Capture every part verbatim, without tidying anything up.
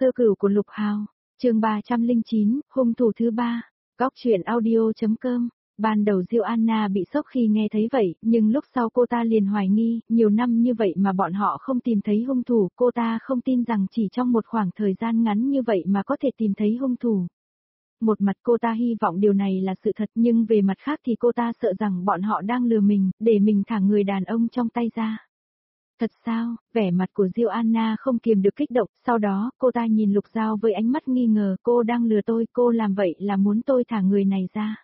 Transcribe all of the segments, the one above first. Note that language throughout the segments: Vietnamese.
Sơ cửu của Lục Hào, chương ba trăm lẻ chín, hung thủ thứ ba, góc truyện audio.com. Ban đầu Diêu Anna bị sốc khi nghe thấy vậy, nhưng lúc sau cô ta liền hoài nghi, nhiều năm như vậy mà bọn họ không tìm thấy hung thủ, cô ta không tin rằng chỉ trong một khoảng thời gian ngắn như vậy mà có thể tìm thấy hung thủ. Một mặt cô ta hy vọng điều này là sự thật, nhưng về mặt khác thì cô ta sợ rằng bọn họ đang lừa mình, để mình thả người đàn ông trong tay ra. Thật sao? Vẻ mặt của Diêu Anna không kiềm được kích động, sau đó cô ta nhìn Lục Giao với ánh mắt nghi ngờ, cô đang lừa tôi, cô làm vậy là muốn tôi thả người này ra.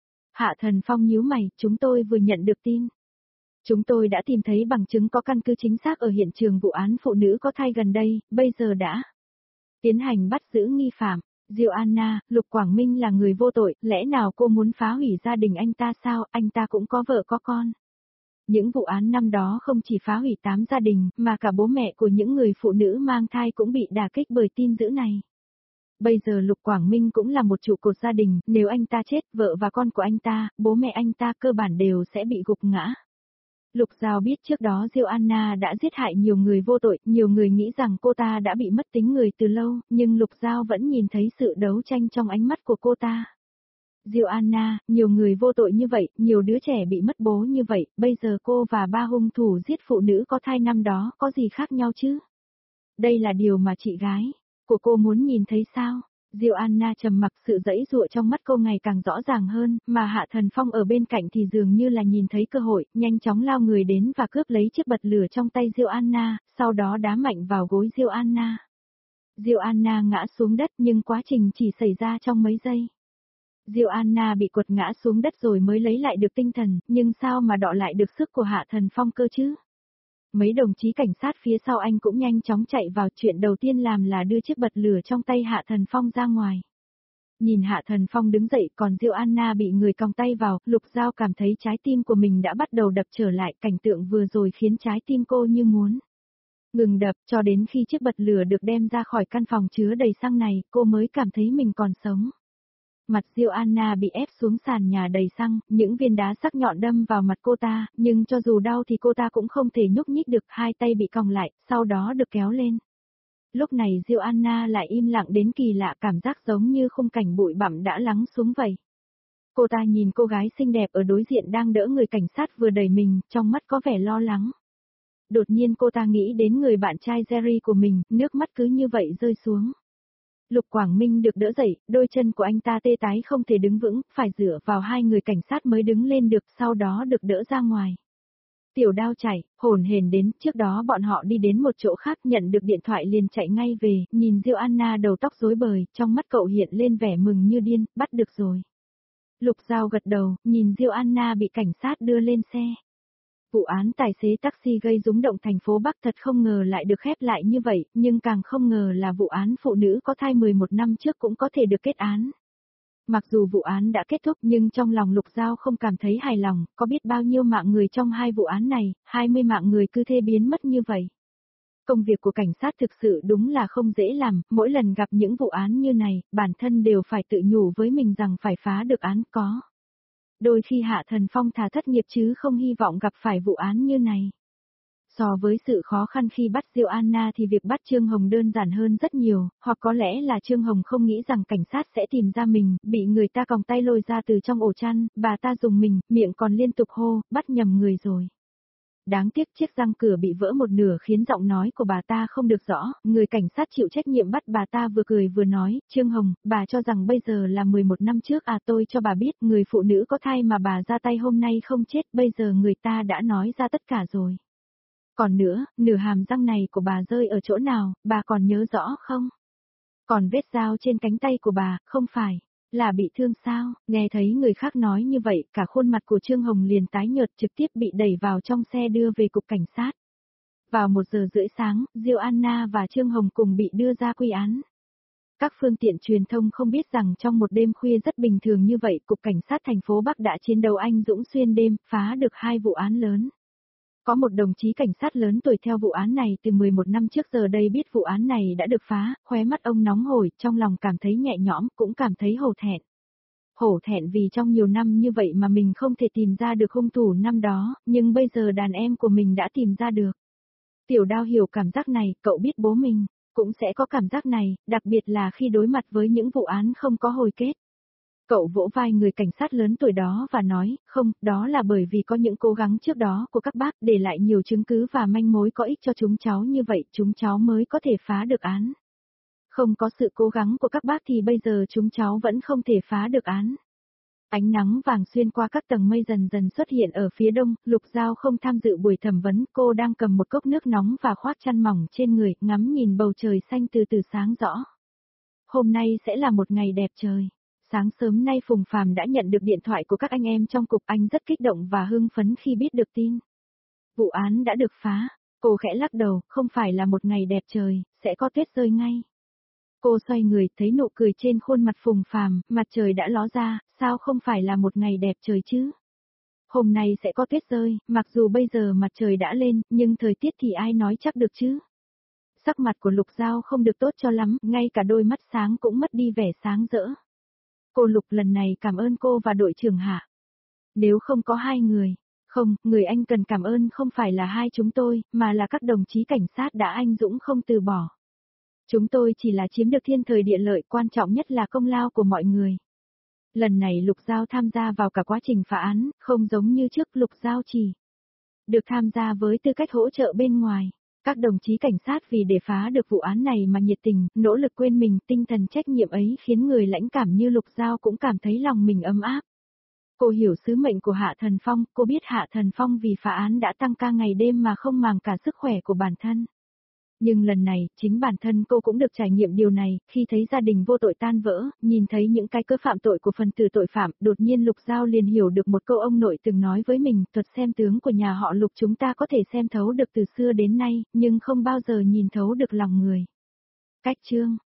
Hạ Thần Phong nhíu mày, chúng tôi vừa nhận được tin. Chúng tôi đã tìm thấy bằng chứng có căn cứ chính xác ở hiện trường vụ án phụ nữ có thai gần đây, bây giờ đã tiến hành bắt giữ nghi phạm. Diêu Anna, Lục Quảng Minh là người vô tội, lẽ nào cô muốn phá hủy gia đình anh ta sao, anh ta cũng có vợ có con. Những vụ án năm đó không chỉ phá hủy tám gia đình, mà cả bố mẹ của những người phụ nữ mang thai cũng bị đả kích bởi tin dữ này. Bây giờ Lục Quảng Minh cũng là một trụ cột gia đình, nếu anh ta chết, vợ và con của anh ta, bố mẹ anh ta cơ bản đều sẽ bị gục ngã. Lục Giao biết trước đó Diêu Anna đã giết hại nhiều người vô tội, nhiều người nghĩ rằng cô ta đã bị mất tính người từ lâu, nhưng Lục Giao vẫn nhìn thấy sự đấu tranh trong ánh mắt của cô ta. Diêu Anna, nhiều người vô tội như vậy, nhiều đứa trẻ bị mất bố như vậy, bây giờ cô và ba hung thủ giết phụ nữ có thai năm đó có gì khác nhau chứ? Đây là điều mà chị gái của cô muốn nhìn thấy sao? Diêu Anna trầm mặc, sự giãy giụa trong mắt cô ngày càng rõ ràng hơn, mà Hạ Thần Phong ở bên cạnh thì dường như là nhìn thấy cơ hội, nhanh chóng lao người đến và cướp lấy chiếc bật lửa trong tay Diêu Anna, sau đó đá mạnh vào gối Diêu Anna. Diêu Anna ngã xuống đất, nhưng quá trình chỉ xảy ra trong mấy giây. Diêu Anna bị quật ngã xuống đất rồi mới lấy lại được tinh thần, nhưng sao mà đọ lại được sức của Hạ Thần Phong cơ chứ? Mấy đồng chí cảnh sát phía sau anh cũng nhanh chóng chạy vào, chuyện đầu tiên làm là đưa chiếc bật lửa trong tay Hạ Thần Phong ra ngoài. Nhìn Hạ Thần Phong đứng dậy, còn Diêu Anna bị người còng tay vào, Lục Giao cảm thấy trái tim của mình đã bắt đầu đập trở lại, cảnh tượng vừa rồi khiến trái tim cô như muốn ngừng đập, cho đến khi chiếc bật lửa được đem ra khỏi căn phòng chứa đầy xăng này, cô mới cảm thấy mình còn sống. Mặt Diêu Anna bị ép xuống sàn nhà đầy xăng, những viên đá sắc nhọn đâm vào mặt cô ta, nhưng cho dù đau thì cô ta cũng không thể nhúc nhích được, hai tay bị còng lại, sau đó được kéo lên. Lúc này Diêu Anna lại im lặng đến kỳ lạ, cảm giác giống như khung cảnh bụi bặm đã lắng xuống vậy. Cô ta nhìn cô gái xinh đẹp ở đối diện đang đỡ người cảnh sát vừa đẩy mình, trong mắt có vẻ lo lắng. Đột nhiên cô ta nghĩ đến người bạn trai Jerry của mình, nước mắt cứ như vậy rơi xuống. Lục Quảng Minh được đỡ dậy, đôi chân của anh ta tê tái không thể đứng vững, phải dựa vào hai người cảnh sát mới đứng lên được, sau đó được đỡ ra ngoài. Tiểu Đao chạy, hổn hển đến, trước đó bọn họ đi đến một chỗ khác, nhận được điện thoại liền chạy ngay về, nhìn Diêu Anna đầu tóc rối bời, trong mắt cậu hiện lên vẻ mừng như điên, bắt được rồi. Lục Giao gật đầu, nhìn Diêu Anna bị cảnh sát đưa lên xe. Vụ án tài xế taxi gây rúng động thành phố Bắc thật không ngờ lại được khép lại như vậy, nhưng càng không ngờ là vụ án phụ nữ có thai mười một năm trước cũng có thể được kết án. Mặc dù vụ án đã kết thúc nhưng trong lòng Lục Giao không cảm thấy hài lòng, có biết bao nhiêu mạng người trong hai vụ án này, hai mươi mạng người cứ thế biến mất như vậy. Công việc của cảnh sát thực sự đúng là không dễ làm, mỗi lần gặp những vụ án như này, bản thân đều phải tự nhủ với mình rằng phải phá được án có. Đôi khi Hạ Thần Phong thà thất nghiệp chứ không hy vọng gặp phải vụ án như này. So với sự khó khăn khi bắt Diêu Anna thì việc bắt Trương Hồng đơn giản hơn rất nhiều, hoặc có lẽ là Trương Hồng không nghĩ rằng cảnh sát sẽ tìm ra mình, bị người ta còng tay lôi ra từ trong ổ chăn, bà ta dùng mình, miệng còn liên tục hô, bắt nhầm người rồi. Đáng tiếc chiếc răng cửa bị vỡ một nửa khiến giọng nói của bà ta không được rõ, người cảnh sát chịu trách nhiệm bắt bà ta vừa cười vừa nói, Trương Hồng, bà cho rằng bây giờ là mười một năm trước à, tôi cho bà biết, người phụ nữ có thai mà bà ra tay hôm nay không chết, bây giờ người ta đã nói ra tất cả rồi. Còn nữa, nửa hàm răng này của bà rơi ở chỗ nào, bà còn nhớ rõ không? Còn vết dao trên cánh tay của bà, không phải là bị thương sao? Nghe thấy người khác nói như vậy, cả khuôn mặt của Trương Hồng liền tái nhợt, trực tiếp bị đẩy vào trong xe đưa về cục cảnh sát. Vào một giờ rưỡi sáng, Diêu Anna và Trương Hồng cùng bị đưa ra quy án. Các phương tiện truyền thông không biết rằng trong một đêm khuya rất bình thường như vậy, cục cảnh sát thành phố Bắc đã chiến đấu anh dũng xuyên đêm, phá được hai vụ án lớn. Có một đồng chí cảnh sát lớn tuổi theo vụ án này từ mười một năm trước, giờ đây biết vụ án này đã được phá, khóe mắt ông nóng hổi, trong lòng cảm thấy nhẹ nhõm, cũng cảm thấy hổ thẹn. Hổ thẹn vì trong nhiều năm như vậy mà mình không thể tìm ra được hung thủ năm đó, nhưng bây giờ đàn em của mình đã tìm ra được. Tiểu Đao hiểu cảm giác này, cậu biết bố mình cũng sẽ có cảm giác này, đặc biệt là khi đối mặt với những vụ án không có hồi kết. Cậu vỗ vai người cảnh sát lớn tuổi đó và nói, không, đó là bởi vì có những cố gắng trước đó của các bác để lại nhiều chứng cứ và manh mối có ích cho chúng cháu như vậy chúng cháu mới có thể phá được án. Không có sự cố gắng của các bác thì bây giờ chúng cháu vẫn không thể phá được án. Ánh nắng vàng xuyên qua các tầng mây dần dần xuất hiện ở phía đông, Lục Giao không tham dự buổi thẩm vấn, cô đang cầm một cốc nước nóng và khoác chăn mỏng trên người, ngắm nhìn bầu trời xanh từ từ sáng rõ. Hôm nay sẽ là một ngày đẹp trời. Sáng sớm nay Phùng Phàm đã nhận được điện thoại của các anh em trong cục, anh rất kích động và hưng phấn khi biết được tin. Vụ án đã được phá, cô khẽ lắc đầu, không phải là một ngày đẹp trời, sẽ có tuyết rơi ngay. Cô xoay người, thấy nụ cười trên khuôn mặt Phùng Phàm, mặt trời đã ló ra, sao không phải là một ngày đẹp trời chứ? Hôm nay sẽ có tuyết rơi, mặc dù bây giờ mặt trời đã lên, nhưng thời tiết thì ai nói chắc được chứ? Sắc mặt của Lục Giao không được tốt cho lắm, ngay cả đôi mắt sáng cũng mất đi vẻ sáng rỡ. Cô Lục lần này cảm ơn cô và đội trưởng Hạ. Nếu không có hai người, không, người anh cần cảm ơn không phải là hai chúng tôi, mà là các đồng chí cảnh sát đã anh dũng không từ bỏ. Chúng tôi chỉ là chiếm được thiên thời địa lợi, quan trọng nhất là công lao của mọi người. Lần này Lục Giao tham gia vào cả quá trình phá án, không giống như trước Lục Giao chỉ được tham gia với tư cách hỗ trợ bên ngoài. Các đồng chí cảnh sát vì để phá được vụ án này mà nhiệt tình, nỗ lực quên mình, tinh thần trách nhiệm ấy khiến người lãnh cảm như Lục Giao cũng cảm thấy lòng mình ấm áp. Cô hiểu sứ mệnh của Hạ Thần Phong, cô biết Hạ Thần Phong vì phá án đã tăng ca ngày đêm mà không màng cả sức khỏe của bản thân. Nhưng lần này, chính bản thân cô cũng được trải nghiệm điều này, khi thấy gia đình vô tội tan vỡ, nhìn thấy những cái cớ phạm tội của phần tử tội phạm, đột nhiên Lục Giao liền hiểu được một câu ông nội từng nói với mình, thuật xem tướng của nhà họ Lục chúng ta có thể xem thấu được từ xưa đến nay, nhưng không bao giờ nhìn thấu được lòng người. Cách chương